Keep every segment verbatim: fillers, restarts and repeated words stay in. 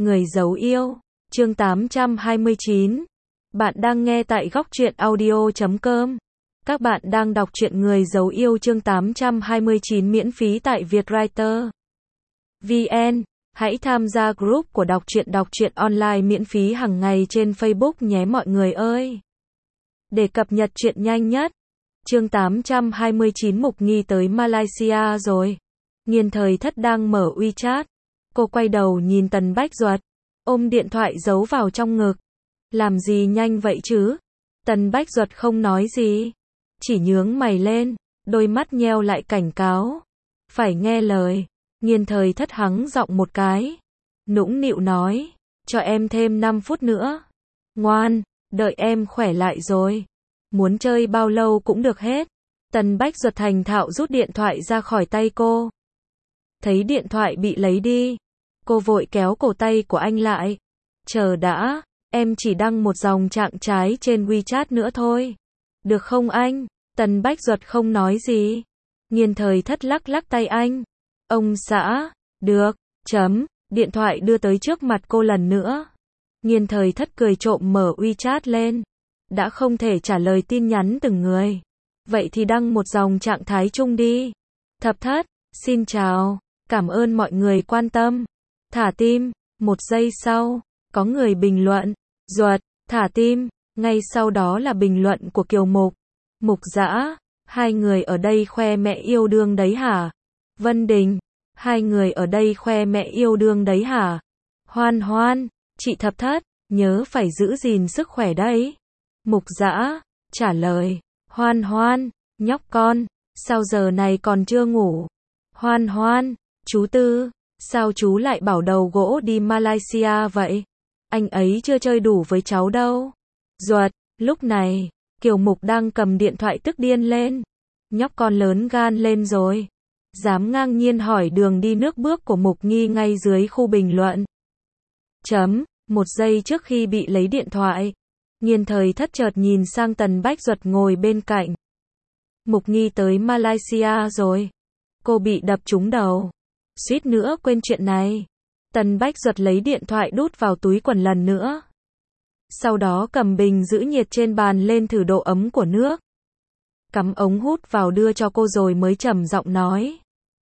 Người giấu yêu, chương tám trăm hai mươi chín. Bạn đang nghe tại góc truyện audio chấm com. Các bạn đang đọc truyện Người giấu yêu chương tám trăm hai mươi chín miễn phí tại Vietwriter vê en. Hãy tham gia group của đọc truyện đọc truyện online miễn phí hàng ngày trên Facebook nhé mọi người ơi. Để cập nhật truyện nhanh nhất. Chương tám trăm hai mươi chín Mục Nghi tới Malaysia rồi. Nghiên Thời Thất đang mở WeChat. Cô quay đầu nhìn Tần Bách Duật, ôm điện thoại giấu vào trong ngực. Làm gì nhanh vậy chứ? Tần Bách Duật không nói gì, chỉ nhướng mày lên, đôi mắt nheo lại cảnh cáo. Phải nghe lời. Nghiên Thời Thất hắng giọng một cái, nũng nịu nói, cho em thêm năm phút nữa. Ngoan, đợi em khỏe lại rồi. Muốn chơi bao lâu cũng được hết. Tần Bách Duật thành thạo rút điện thoại ra khỏi tay cô. Thấy điện thoại bị lấy đi, cô vội kéo cổ tay của anh lại. Chờ đã, em chỉ đăng một dòng trạng trái trên WeChat nữa thôi. Được không anh? Tần Bách Duật không nói gì. Nghiên Thời Thất lắc lắc tay anh. Ông xã, được, chấm, điện thoại đưa tới trước mặt cô lần nữa. Nghiên Thời Thất cười trộm mở WeChat lên. Đã không thể trả lời tin nhắn từng người. Vậy thì đăng một dòng trạng thái chung đi. Thập Thất, xin chào, cảm ơn mọi người quan tâm. Thả tim. Một giây sau, có người bình luận. Duật, thả tim. Ngay sau đó là bình luận của Kiều Mục. Mục Dã, hai người ở đây khoe mẹ yêu đương đấy hả? Vân Đình, hai người ở đây khoe mẹ yêu đương đấy hả? Hoan Hoan, chị Thập Thất, nhớ phải giữ gìn sức khỏe đấy. Mục Dã, trả lời. Hoan Hoan, nhóc con, sao giờ này còn chưa ngủ? Hoan Hoan, chú Tư, sao chú lại bảo đầu gỗ đi Malaysia vậy? Anh ấy chưa chơi đủ với cháu đâu. Duật, lúc này, Kiều Mục đang cầm điện thoại tức điên lên. Nhóc con lớn gan lên rồi. Dám ngang nhiên hỏi đường đi nước bước của Mục Nghi ngay dưới khu bình luận. Chấm, một giây trước khi bị lấy điện thoại, Nghiên Thời Thất chợt nhìn sang Tần Bách Duật ngồi bên cạnh. Mục Nghi tới Malaysia rồi. Cô bị đập trúng đầu. Suýt nữa quên chuyện này. Tần Bách Duật lấy điện thoại đút vào túi quần lần nữa. Sau đó cầm bình giữ nhiệt trên bàn lên thử độ ấm của nước. Cắm ống hút vào đưa cho cô rồi mới trầm giọng nói.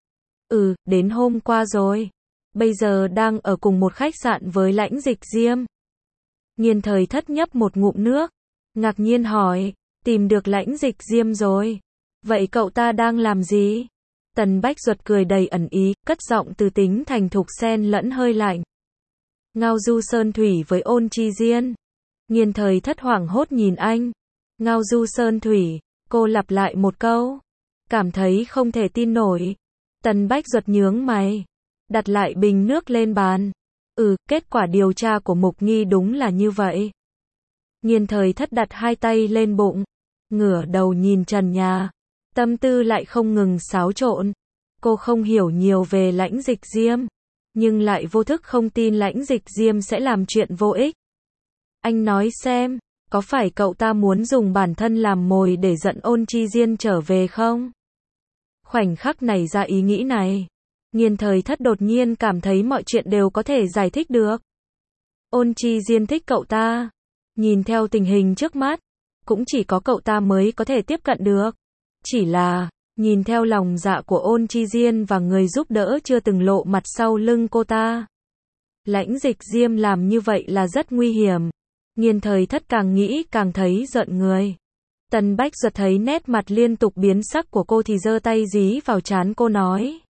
Ừ, đến hôm qua rồi. Bây giờ đang ở cùng một khách sạn với Lãnh Dịch Diêm. Nghiên Thời Thất nhấp một ngụm nước. Ngạc nhiên hỏi, tìm được Lãnh Dịch Diêm rồi. Vậy cậu ta đang làm gì? Tần Bách Duật cười đầy ẩn ý, cất giọng từ tính thành thục xen lẫn hơi lạnh. Ngao du sơn thủy với Ôn Chi Diên. Nghiên Thời Thất hoảng hốt nhìn anh. Ngao du sơn thủy, cô lặp lại một câu. Cảm thấy không thể tin nổi. Tần Bách Duật nhướng mày. Đặt lại bình nước lên bàn. Ừ, kết quả điều tra của Mục Nghi đúng là như vậy. Nghiên Thời Thất đặt hai tay lên bụng. Ngửa đầu nhìn trần nhà. Tâm tư lại không ngừng xáo trộn. Cô không hiểu nhiều về Lãnh Dịch Diêm, nhưng lại vô thức không tin Lãnh Dịch Diêm sẽ làm chuyện vô ích. Anh nói xem, có phải cậu ta muốn dùng bản thân làm mồi để dẫn Ôn Chi Diên trở về không? Khoảnh khắc nảy ra ý nghĩ này, Nghiên Thời Thất đột nhiên cảm thấy mọi chuyện đều có thể giải thích được. Ôn Chi Diên thích cậu ta. Nhìn theo tình hình trước mắt, cũng chỉ có cậu ta mới có thể tiếp cận được. Chỉ là, nhìn theo lòng dạ của Ôn Chi Diên và người giúp đỡ chưa từng lộ mặt sau lưng cô ta. Lãnh Dịch Diêm làm như vậy là rất nguy hiểm. Nghiên Thời Thất càng nghĩ càng thấy giận người. Tần Bách Duật thấy nét mặt liên tục biến sắc của cô thì giơ tay dí vào trán cô nói.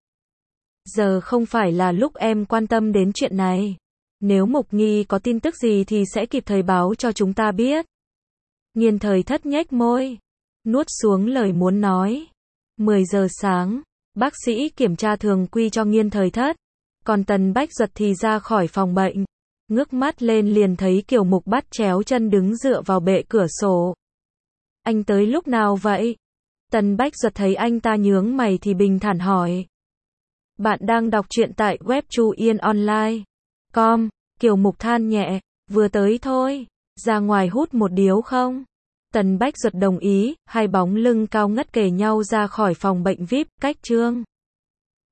Giờ không phải là lúc em quan tâm đến chuyện này. Nếu Mục Nghi có tin tức gì thì sẽ kịp thời báo cho chúng ta biết. Nghiên Thời Thất nhếch môi, nuốt xuống lời muốn nói. mười giờ sáng, bác sĩ kiểm tra thường quy cho Nghiên Thời Thất. Còn Tần Bách Duật thì ra khỏi phòng bệnh. Ngước mắt lên liền thấy Kiều Mục bắt chéo chân đứng dựa vào bệ cửa sổ. Anh tới lúc nào vậy? Tần Bách Duật thấy anh ta nhướng mày thì bình thản hỏi. Bạn đang đọc truyện tại web chu yên online chấm com. Kiều Mục than nhẹ, vừa tới thôi, ra ngoài hút một điếu không? Tần Bách Duật đồng ý, hai bóng lưng cao ngất kề nhau ra khỏi phòng bệnh vi ai pi, cách Trương